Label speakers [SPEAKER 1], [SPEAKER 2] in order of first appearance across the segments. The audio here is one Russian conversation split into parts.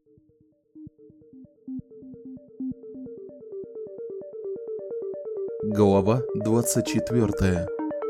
[SPEAKER 1] Глава 24.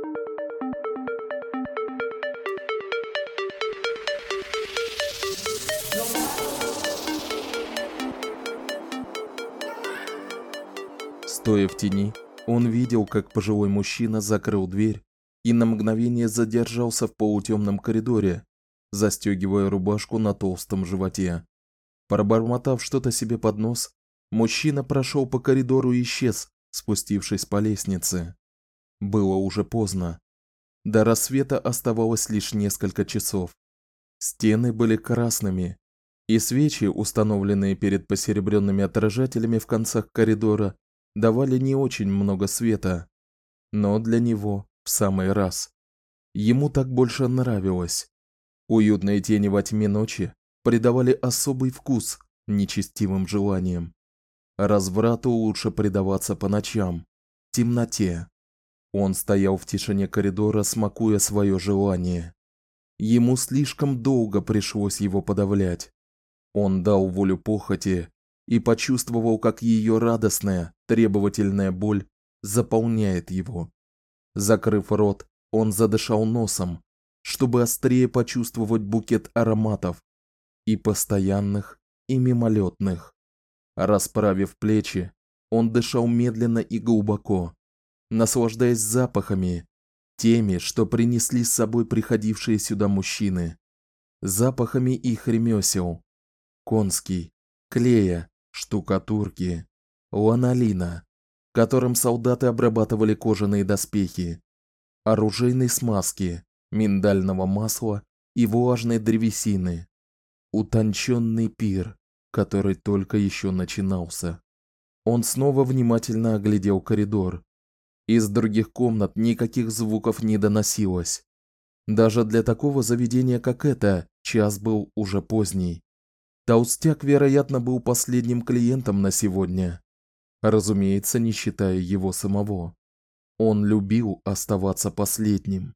[SPEAKER 1] Стоя в тени, он видел, как пожилой мужчина закрыл дверь и на мгновение задержался в полутемном коридоре, застегивая рубашку на толстом животе. Пробормотав что-то себе под нос, мужчина прошел по коридору и исчез, спустившись по лестнице. Было уже поздно. До рассвета оставалось лишь несколько часов. Стены были красными, и свечи, установленные перед посеребрёнными отражателями в концах коридора, давали не очень много света, но для него в самый раз. Ему так больше нравилось. Уютные тени во тьме ночи придавали особый вкус нечестивым желаниям. Разврату лучше предаваться по ночам, в темноте. Он стоял в тишине коридора, смакуя своё желание. Ему слишком долго пришлось его подавлять. Он дал волю похоти и почувствовал, как её радостная, требовательная боль заполняет его. Закрыв рот, он задышал носом, чтобы острее почувствовать букет ароматов, и постоянных, и мимолетных. Расправив плечи, он дышал медленно и глубоко, наслаждаясь запахами, теми, что принесли с собой приходившие сюда мужчины, запахами их ремёсел: конский, клея, штукатурки, ланолина, которым солдаты обрабатывали кожаные доспехи, оружейной смазки, миндального масла и влажной древесины. Утонченный пир, который только еще начинался. Он снова внимательно оглядел коридор. Из других комнат никаких звуков не доносилось. Даже для такого заведения, как это, час был уже поздний. Толстяк, вероятно, был последним клиентом на сегодня. Разумеется, не считая его самого. Он любил оставаться последним.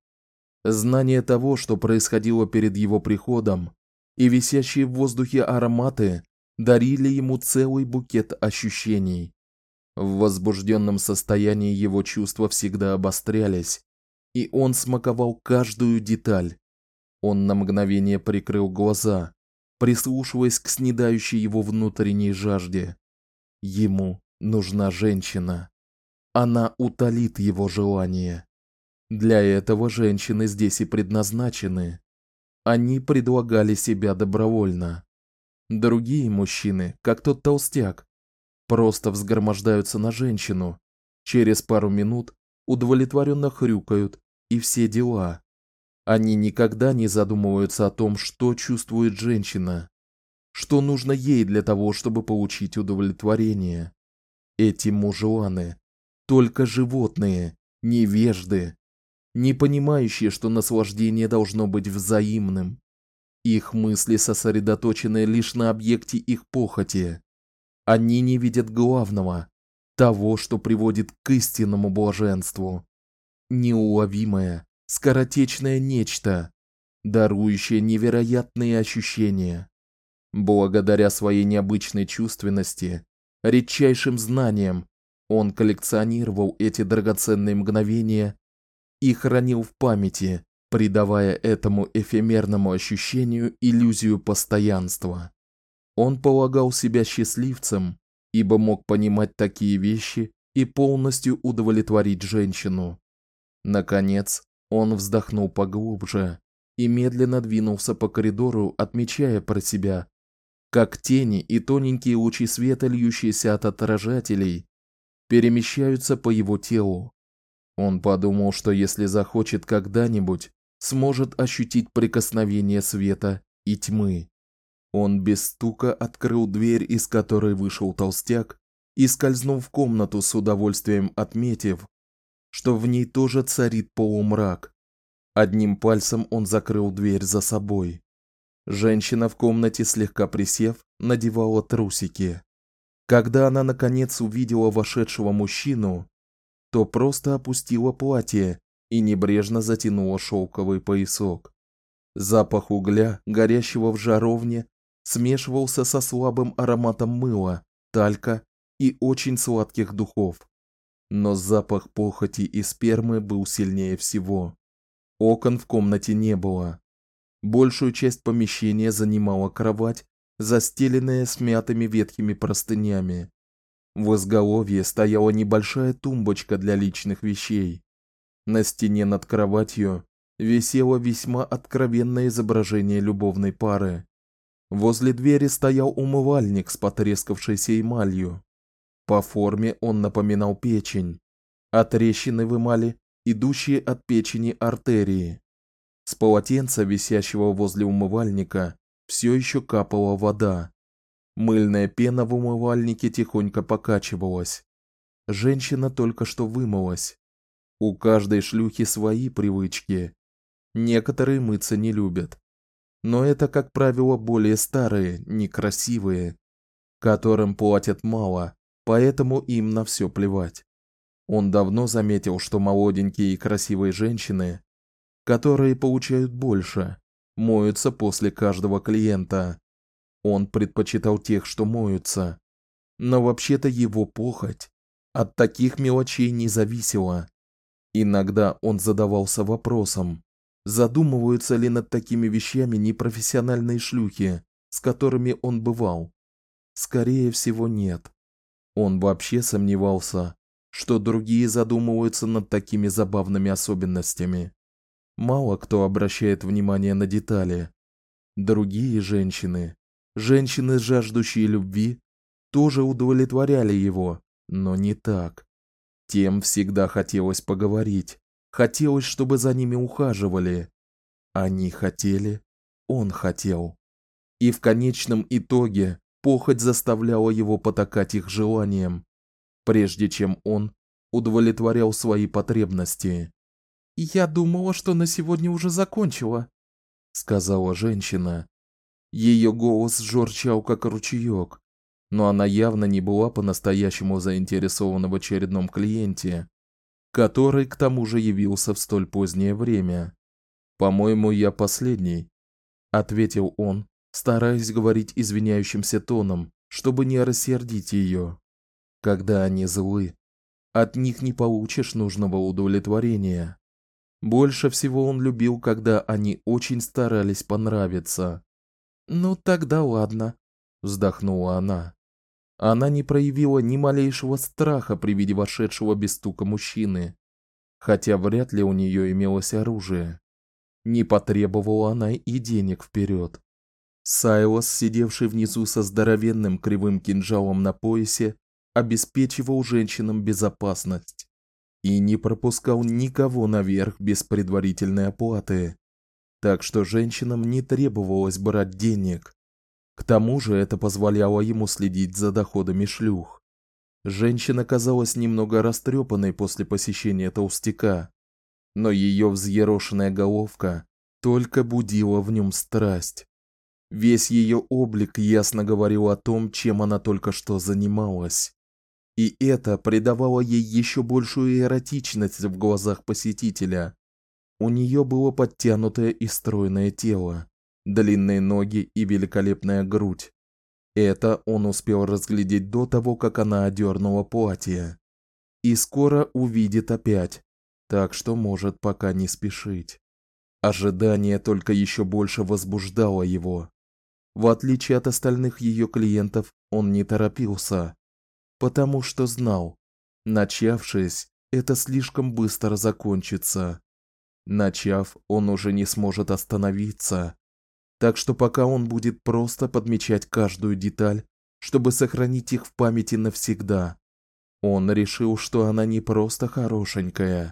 [SPEAKER 1] Знание того, что происходило перед его приходом, и висящие в воздухе ароматы дарили ему целый букет ощущений. В возбуждённом состоянии его чувства всегда обострялись, и он смаковал каждую деталь. Он на мгновение прикрыл глаза, прислушиваясь к снедающей его внутренней жажде. Ему нужна женщина. Она утолит его желание. Для этого женщины здесь и предназначены. Они предлагали себя добровольно. Другие мужчины, как тот толстяк, просто взгромождаются на женщину, через пару минут удовлетворённо хрюкают и все дела. Они никогда не задумываются о том, что чувствует женщина, что нужно ей для того, чтобы получить удовлетворение. Эти мужланы только животные, невежды, не понимающие, что наслаждение должно быть взаимным. Их мысли сосредоточены лишь на объекте их похоти. Они не видят главного, того, что приводит к истинному блаженству. Неуловимое, скоротечное нечто, дарующее невероятные ощущения. Благодаря своей необычной чувственности, редчайшим знаниям, он коллекционировал эти драгоценные мгновения и хранил в памяти, придавая этому эфемерному ощущению иллюзию постоянства. Он полагал себя счастливцем, ибо мог понимать такие вещи и полностью удовлетворить женщину. Наконец, он вздохнул поглубже и медленно двинулся по коридору, отмечая про себя, как тени и тоненькие лучи света, льющиеся от отражателей, перемещаются по его телу. Он подумал, что если захочет когда-нибудь, сможет ощутить прикосновение света и тьмы. Он без стука открыл дверь, из которой вышел толстяк, и скользнул в комнату, с удовольствием отметив, что в ней тоже царит полумрак. Одним пальцем он закрыл дверь за собой. Женщина в комнате, слегка присев, надевала трусики. Когда она наконец увидела вошедшего мужчину, то просто опустила платье и небрежно затянула шёлковый поясок. Запах угля, горящего в жаровне, смешивался со слабым ароматом мыла, талька и очень сладких духов. Но запах похоти и спермы был сильнее всего. Окон в комнате не было. Большую часть помещения занимала кровать, застеленная смятыми ветхими простынями. В изголовье стояла небольшая тумбочка для личных вещей. На стене над кроватью висело весьма откровенное изображение любовной пары. Возле двери стоял умывальник с потрескавшейся эмалью. По форме он напоминал печень, а трещины в эмали, идущие от печени артерии. С полотенца, висящего возле умывальника, все еще капала вода. Мыльная пена в умывальнике тихонько покачивалась. Женщина только что вымылась. У каждой шлюхи свои привычки. Некоторые мыться не любят. Но это, как правило, более старые, некрасивые, которым платят мало, поэтому им на все плевать. Он давно заметил, что молоденькие и красивые женщины, которые получают больше, моются после каждого клиента. Он предпочитал тех, что моются. Но вообще-то его похоть от таких мелочей не зависела. Иногда он задавался вопросом, задумываются ли над такими вещами непрофессиональные шлюхи, с которыми он бывал. Скорее всего, нет. Он вообще сомневался, что другие задумываются над такими забавными особенностями. Мало кто обращает внимание на детали. Другие женщины, жаждущие любви, тоже удовлетворяли его, но не так. Тем всегда хотелось поговорить, хотелось, чтобы за ними ухаживали. Они хотели, он хотел. И в конечном итоге похоть заставляла его потакать их желаниям, прежде чем он удовлетворял свои потребности. "Я думала, что на сегодня уже закончила", сказала женщина. Ее голос журчал как ручеёк, но она явно не была по-настоящему заинтересована в очередном клиенте, который к тому же явился в столь позднее время. "По-моему, я последний", ответил он, стараясь говорить извиняющимся тоном, чтобы не рассердить ее. Когда они злы, от них не получишь нужного удовлетворения. Больше всего он любил, когда они очень старались понравиться. "Ну тогда ладно", вздохнула она. Она не проявила ни малейшего страха при виде вошедшего без стука мужчины, хотя вряд ли у нее имелось оружие. Не потребовала она и денег вперед. Сайлос, сидевший внизу со здоровенным кривым кинжалом на поясе, обеспечивал женщинам безопасность и не пропускал никого наверх без предварительной оплаты. Так что женщинам не требовалось брать денег. К тому же это позволяло ему следить за доходами шлюх. Женщина казалась немного растрепанной после посещения толстяка, но ее взъерошенная головка только будила в нем страсть. Весь ее облик ясно говорил о том, чем она только что занималась. И это придавало ей еще большую эротичность в глазах посетителя. У нее было подтянутое и стройное тело, длинные ноги и великолепная грудь. Это он успел разглядеть до того, как она одернула платье. И скоро увидит опять, так что может пока не спешить. Ожидание только еще больше возбуждало его. В отличие от остальных ее клиентов, он не торопился, потому что знал, начавшись, это слишком быстро закончится. Начав, он уже не сможет остановиться. Так что пока он будет просто подмечать каждую деталь, чтобы сохранить их в памяти навсегда. Он решил, что она не просто хорошенькая.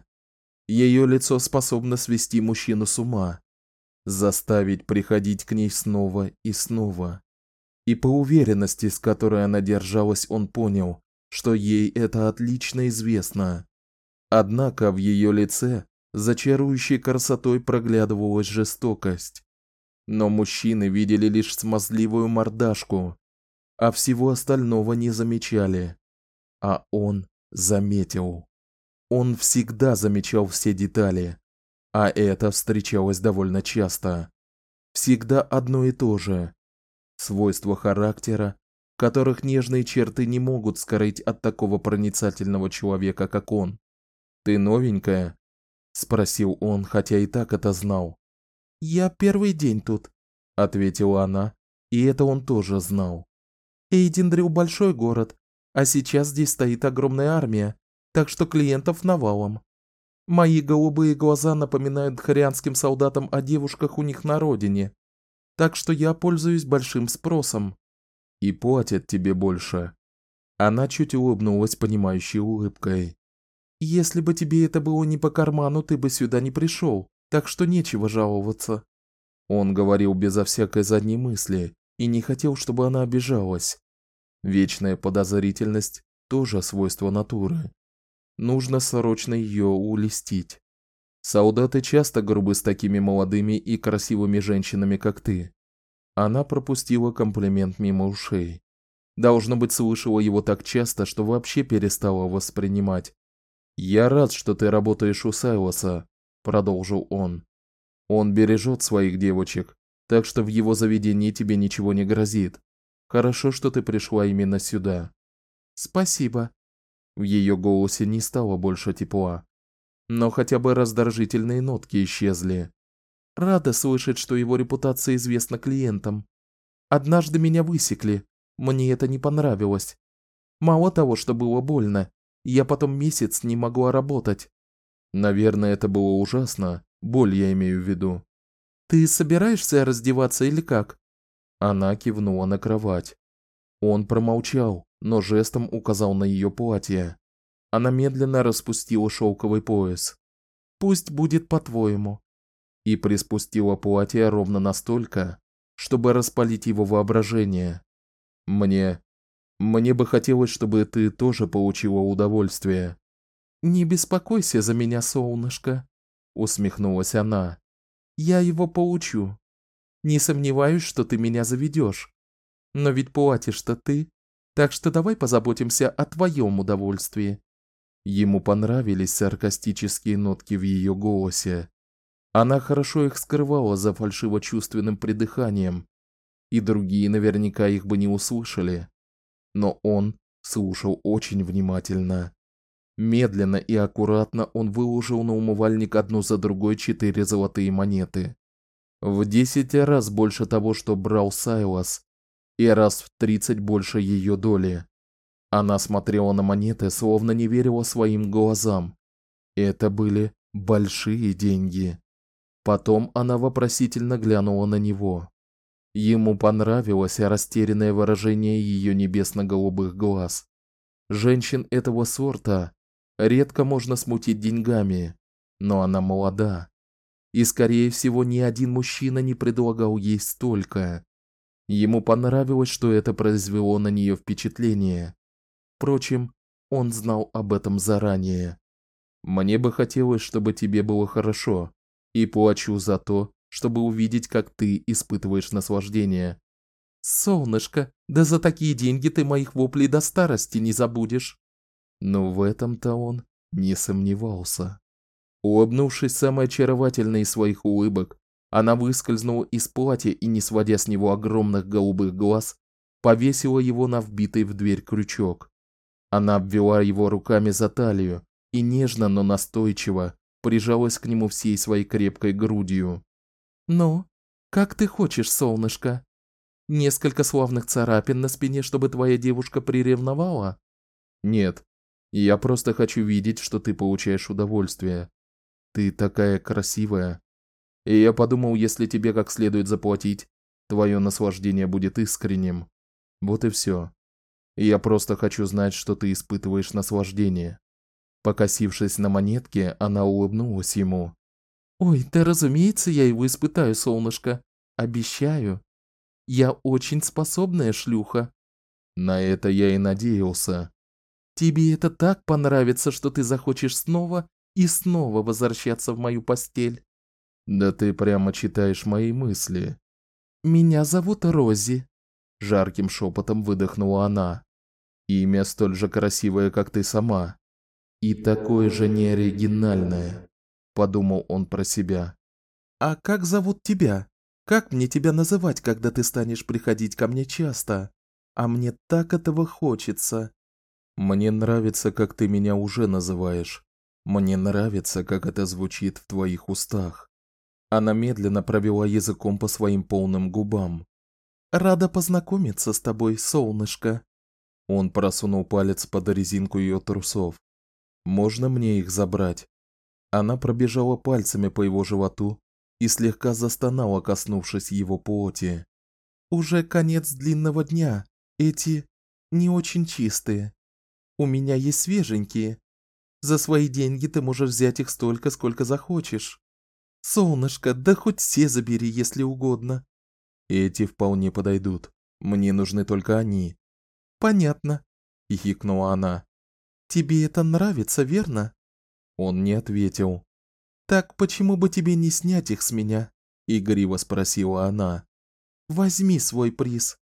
[SPEAKER 1] Ее лицо способно свести мужчину с ума, заставить приходить к ней снова и снова. И по уверенности, с которой она держалась, он понял, что ей это отлично известно. Однако в ее лице за чарующей красотой проглядывалась жестокость. Но мужчины видели лишь смазливую мордашку, а всего остального не замечали. А он заметил. Он всегда замечал все детали, а это встречалось довольно часто. Всегда одно и то же. свойства характера, которых нежные черты не могут скрыть от такого проницательного человека, как он. Ты новенькая? Спросил он, хотя и так это знал. Я первый день тут, ответила она, и это он тоже знал. Эйдендрил большой город, а сейчас здесь стоит огромная армия, так что клиентов навалом. Мои голубые глаза напоминают дхарианским солдатам о девушках у них на родине, так что я пользуюсь большим спросом. И платят тебе больше. Она чуть улыбнулась понимающей улыбкой. Если бы тебе это было не по карману, ты бы сюда не пришел, так что нечего жаловаться. Он говорил безо всякой задней мысли и не хотел, чтобы она обижалась. Вечная подозрительность тоже свойство натуры. Нужно срочно ее улестить. Солдаты часто грубы с такими молодыми и красивыми женщинами, как ты. Она пропустила комплимент мимо ушей. Должно быть, слышала его так часто, что вообще перестала воспринимать. Я рад, что ты работаешь у Сайлоса, продолжил он. Он бережет своих девочек, так что в его заведении тебе ничего не грозит. Хорошо, что ты пришла именно сюда. Спасибо. В ее голосе не стало больше тепла, но хотя бы раздражительные нотки исчезли. Рада слышать, что его репутация известна клиентам. Однажды меня высекли. Мне это не понравилось. Мало того, что было больно, я потом месяц не могла работать. Наверное, это было ужасно. Боль я имею в виду. Ты собираешься раздеваться или как? Она кивнула на кровать. Он промолчал, но жестом указал на ее платье. Она медленно распустила шелковый пояс. Пусть будет по-твоему. И приспустила платье ровно настолько, чтобы распалить его воображение. Мне бы хотелось, чтобы ты тоже получила удовольствие. Не беспокойся за меня, солнышко, усмехнулась она. Я его получу. Не сомневаюсь, что ты меня заведешь. Но ведь платишь-то ты, так что давай позаботимся о твоем удовольствии. Ему понравились саркастические нотки в ее голосе. Она хорошо их скрывала за фальшиво-чувственным придыханием, и другие наверняка их бы не услышали. Но он слушал очень внимательно. Медленно и аккуратно он выложил на умывальник одну за другой 4 золотые монеты. В 10 раз больше того, что брал Сайлос, и раз в 30 больше ее доли. Она смотрела на монеты, словно не верила своим глазам. Это были большие деньги. Потом она вопросительно глянула на него. Ему понравилось растерянное выражение ее небесно-голубых глаз. Женщин этого сорта редко можно смутить деньгами, но она молода, и скорее всего ни один мужчина не предлагал ей столько. Ему понравилось, что это произвело на нее впечатление. Впрочем, он знал об этом заранее. Мне бы хотелось, чтобы тебе было хорошо, и плачу за то, чтобы увидеть, как ты испытываешь наслаждение. Солнышко, да за такие деньги ты моих воплей до старости не забудешь. Но в этом-то он не сомневался. Улыбнувшись самой очаровательной из своих улыбок, она выскользнула из платья и, не сводя с него огромных голубых глаз, повесила его на вбитый в дверь крючок. Она обвела его руками за талию и нежно, но настойчиво прижалась к нему всей своей крепкой грудью. Ну, как ты хочешь, солнышко? Несколько славных царапин на спине, чтобы твоя девушка приревновала? Нет. Я просто хочу видеть, что ты получаешь удовольствие. Ты такая красивая. И я подумал, если тебе как следует заплатить, твое наслаждение будет искренним. Вот и все. Я просто хочу знать, что ты испытываешь наслаждение. Покосившись на монетки, она улыбнулась ему. Ой, да разумеется, я его испытаю, солнышко. Обещаю. Я очень способная шлюха. На это я и надеялся. Тебе это так понравится, что ты захочешь снова и снова возвращаться в мою постель. Да ты прямо читаешь мои мысли. Меня зовут Рози, жарким шепотом выдохнула она. Имя столь же красивое, как ты сама, и такое же неоригинальное, подумал он про себя. А как зовут тебя? Как мне тебя называть, когда ты станешь приходить ко мне часто? А мне так этого хочется. Мне нравится, как ты меня уже называешь. Мне нравится, как это звучит в твоих устах. Она медленно провела языком по своим полным губам. Рада познакомиться с тобой, солнышко. Он просунул палец под резинку ее трусов. Можно мне их забрать? Она пробежала пальцами по его животу и слегка застонала, коснувшись его плоти. Уже конец длинного дня. Эти не очень чистые. У меня есть свеженькие. За свои деньги ты можешь взять их столько, сколько захочешь. Солнышко, да хоть все забери, если угодно. Эти вполне подойдут. Мне нужны только они. Понятно, хихикнула она. Тебе это нравится, верно? Он не ответил. Так почему бы тебе не снять их с меня? Игриво спросила она. Возьми свой приз.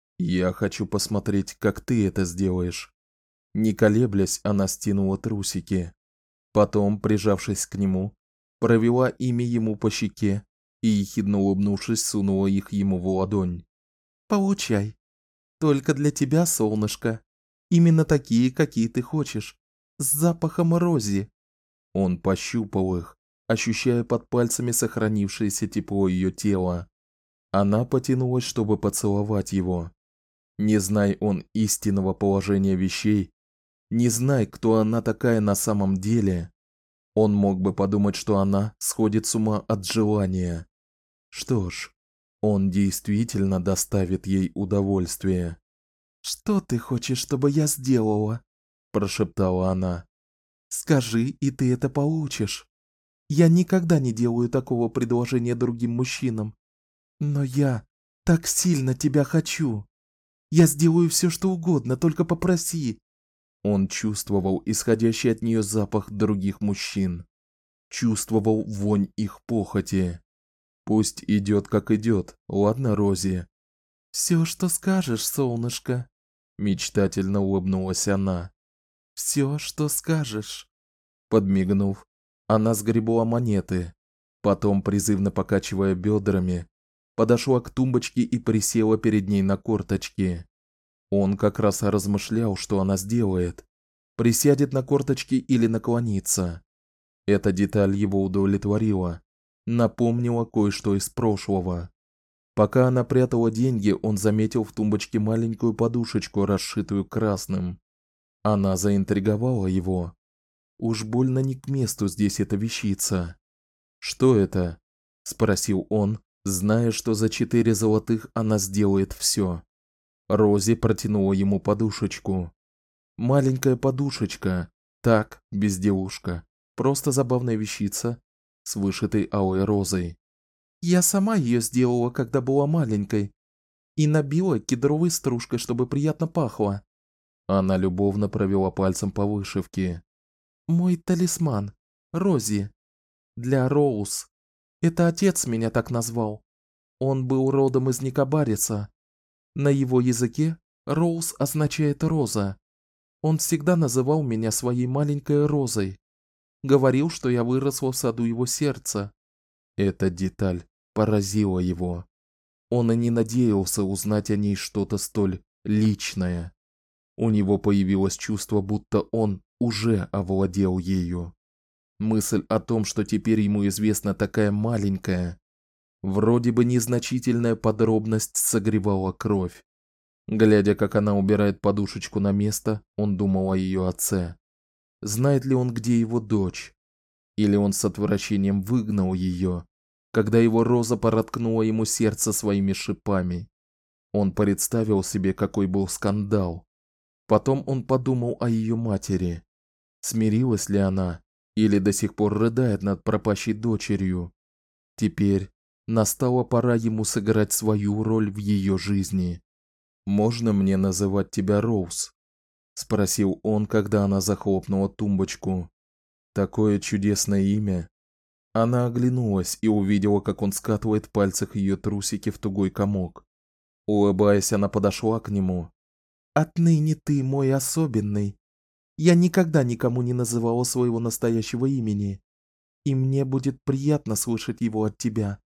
[SPEAKER 1] Я хочу посмотреть, как ты это сделаешь. Не колеблясь, она стянула трусики. Потом, прижавшись к нему, провела ими ему по щеке и, ехидно улыбнувшись, сунула их ему в ладонь. Получай. Только для тебя, солнышко. Именно такие, какие ты хочешь. С запахом рози. Он пощупал их, ощущая под пальцами сохранившееся тепло ее тела. Она потянулась, чтобы поцеловать его. Не зная он истинного положения вещей, не зная, кто она такая на самом деле, он мог бы подумать, что она сходит с ума от желания. Что ж, он действительно доставит ей удовольствие. «Что ты хочешь, чтобы я сделала?» – прошептала она. «Скажи, и ты это получишь. Я никогда не делаю такого предложения другим мужчинам. Но я так сильно тебя хочу. Я сделаю все, что угодно, только попроси». Он чувствовал исходящий от нее запах других мужчин. Чувствовал вонь их похоти. Пусть идет, как идет, ладно, Рози? Все, что скажешь, солнышко. Мечтательно улыбнулась она. Все, что скажешь. Подмигнув, она сгребла монеты. Потом, призывно покачивая бедрами, подошла к тумбочке и присела перед ней на корточки. Он как раз размышлял, что она сделает. Присядет на корточки или наклонится. Эта деталь его удовлетворила. Напомнила кое-что из прошлого. Пока она прятала деньги, он заметил в тумбочке маленькую подушечку, расшитую красным. Она заинтриговала его. Уж больно не к месту здесь эта вещица. «Что это?» – спросил он, зная, что за 4 золотых она сделает все. Рози протянула ему подушечку. Маленькая подушечка, так, безделушка, просто забавная вещица с вышитой алой розой. Я сама ее сделала, когда была маленькой, и набила кедровой стружкой, чтобы приятно пахло. Она любовно провела пальцем по вышивке. Мой талисман, Рози, для Роуз. Это отец меня так назвал. Он был родом из Никобариса. На его языке Роуз означает роза. Он всегда называл меня своей маленькой розой. Говорил, что я выросла в саду его сердца. Эта деталь поразила его. Он и не надеялся узнать о ней что-то столь личное. У него появилось чувство, будто он уже овладел ею. Мысль о том, что теперь ему известна такая маленькая, вроде бы незначительная подробность, согревала кровь. Глядя, как она убирает подушечку на место, он думал о ее отце. Знает ли он, где его дочь? Или он с отвращением выгнал ее, когда его роза проткнула ему сердце своими шипами? Он представил себе, какой был скандал. Потом он подумал о ее матери. Смирилась ли она или до сих пор рыдает над пропащей дочерью? Теперь настала пора ему сыграть свою роль в ее жизни. «Можно мне называть тебя Роуз?» – спросил он, когда она захлопнула тумбочку. «Такое чудесное имя». Она оглянулась и увидела, как он скатывает в пальцах ее трусики в тугой комок. Улыбаясь, она подошла к нему. «Отныне ты мой особенный. Я никогда никому не называла своего настоящего имени, и мне будет приятно слышать его от тебя.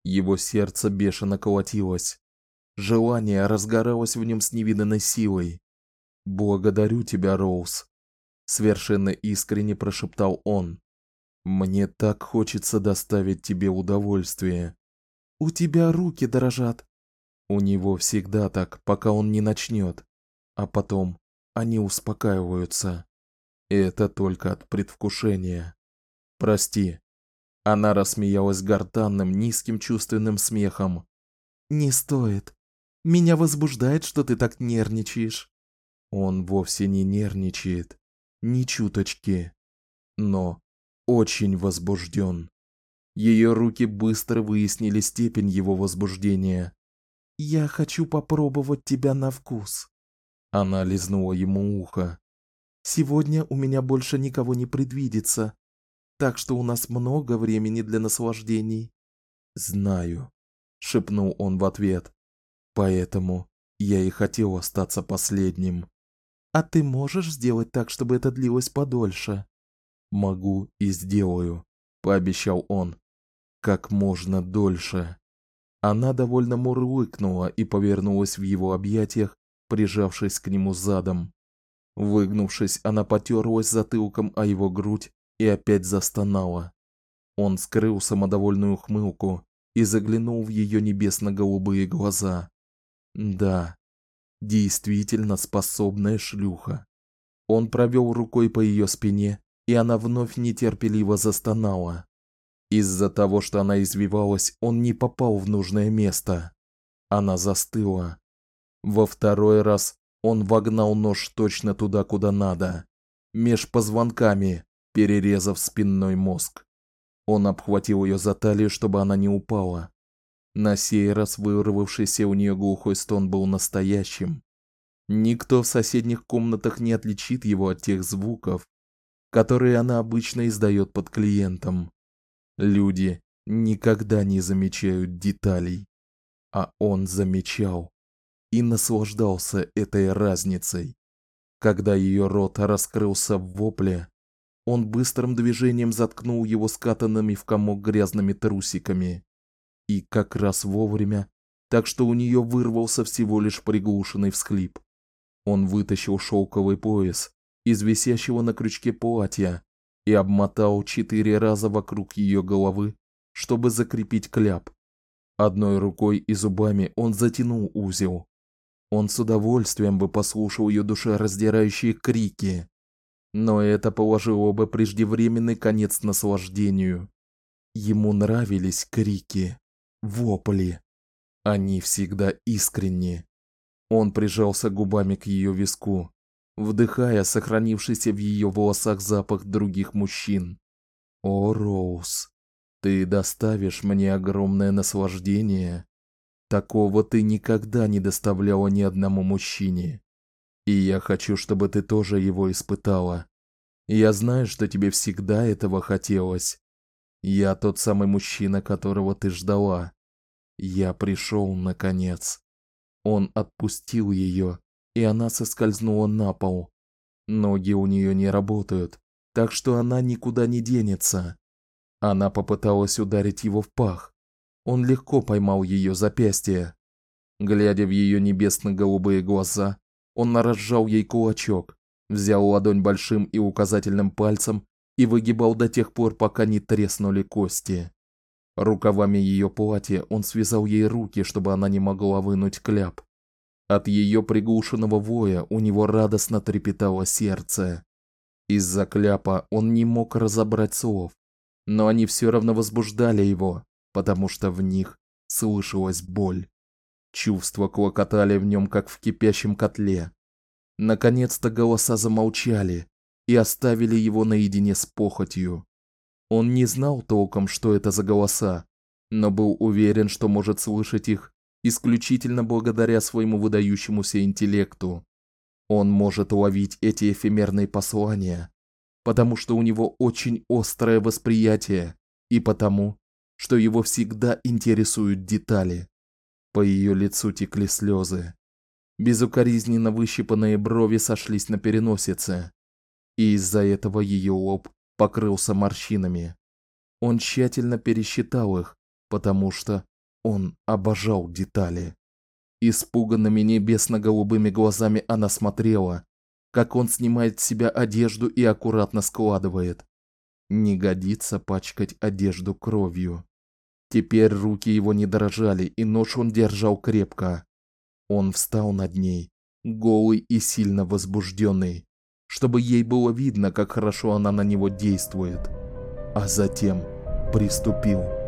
[SPEAKER 1] Его сердце бешено колотилось. Желание разгоралось в нем с невиданной силой. "Благодарю тебя, Роуз", совершенно искренне прошептал он. "Мне так хочется доставить тебе удовольствие". "У тебя руки дрожат". У него всегда так, пока он не начнет, а потом они успокаиваются. Это только от предвкушения. Прости. Она рассмеялась гортанным, низким чувственным смехом. "Не стоит. Меня возбуждает, что ты так нервничаешь". Он вовсе не нервничает, ни чуточки, но очень возбужден. Ее руки быстро выяснили степень его возбуждения. "Я хочу попробовать тебя на вкус". Она лизнула ему ухо. "Сегодня у меня больше никого не предвидится, так что у нас много времени для наслаждений". "Знаю", шепнул он в ответ. "Поэтому я и хотел остаться последним". "А ты можешь сделать так, чтобы это длилось подольше?" "Могу и сделаю", пообещал он. "Как можно дольше". Она довольно мурлыкнула и повернулась в его объятиях, прижавшись к нему задом. Выгнувшись, она потёрлась затылком о его грудь и опять застонала. Он скрыл самодовольную ухмылку и заглянул в её небесно-голубые глаза. Да, действительно способная шлюха. Он провёл рукой по её спине, и она вновь нетерпеливо застонала. Из-за того, что она извивалась, он не попал в нужное место. Она застыла. Во второй раз он вогнал нож точно туда, куда надо, меж позвонками, перерезав спинной мозг. Он обхватил её за талию, чтобы она не упала. На сей раз вырвавшийся у неё глухой стон был настоящим. Никто в соседних комнатах не отличит его от тех звуков, которые она обычно издаёт под клиентом. Люди никогда не замечают деталей, а он замечал и наслаждался этой разницей. Когда её рот раскрылся в вопле, он быстрым движением заткнул его скатанными в комок грязными трусиками. И как раз вовремя, так что у неё вырвался всего лишь приглушенный всхлип. Он вытащил шёлковый пояс из висящего на крючке платья и обмотал 4 раза вокруг её головы, чтобы закрепить кляп. Одной рукой и зубами он затянул узел. Он с удовольствием бы послушал её душераздирающие крики, но это положило бы преждевременный конец наслаждению. Ему нравились крики, вопли. Они всегда искренни. Он прижался губами к её виску, вдыхая сохранившийся в её волосах запах других мужчин. "О, Роуз, ты доставишь мне огромное наслаждение. Такого ты никогда не доставляла ни одному мужчине. И я хочу, чтобы ты тоже его испытала. Я знаю, что тебе всегда этого хотелось. Я тот самый мужчина, которого ты ждала. Я пришёл наконец". Он отпустил её, и она соскользнула на пол. Ноги у неё не работают, так что она никуда не денется. Она попыталась ударить его в пах. Он легко поймал её запястье. Глядя в её небесно-голубые глаза, он разжал ей кулачок, взял ладонь большим и указательным пальцем и выгибал до тех пор, пока не треснули кости. Рукавами её платья он связал ей руки, чтобы она не могла вынуть кляп. От её приглушенного воя у него радостно трепетало сердце. Из-за кляпа он не мог разобрать слов, но они всё равно возбуждали его, потому что в них слышалась боль. Чувства клокотали в нём, как в кипящем котле. Наконец-то голоса замолчали и оставили его наедине с похотью. Он не знал толком, что это за голоса, но был уверен, что может слышать их исключительно благодаря своему выдающемуся интеллекту. Он может уловить эти эфемерные послания, потому что у него очень острое восприятие, и потому, что его всегда интересуют детали. По её лицу текли слёзы. Безукоризненно выщипанные брови сошлись на переносице, и из-за этого её лоб покрылся морщинами. Он тщательно пересчитал их, потому что Он обожал детали. Испуганными небесно-голубыми глазами она смотрела, как он снимает с себя одежду и аккуратно складывает. Не годится пачкать одежду кровью. Теперь руки его не дрожали, и нож он держал крепко. Он встал над ней, голый и сильно возбужденный, чтобы ей было видно, как хорошо она на него действует, а затем приступил.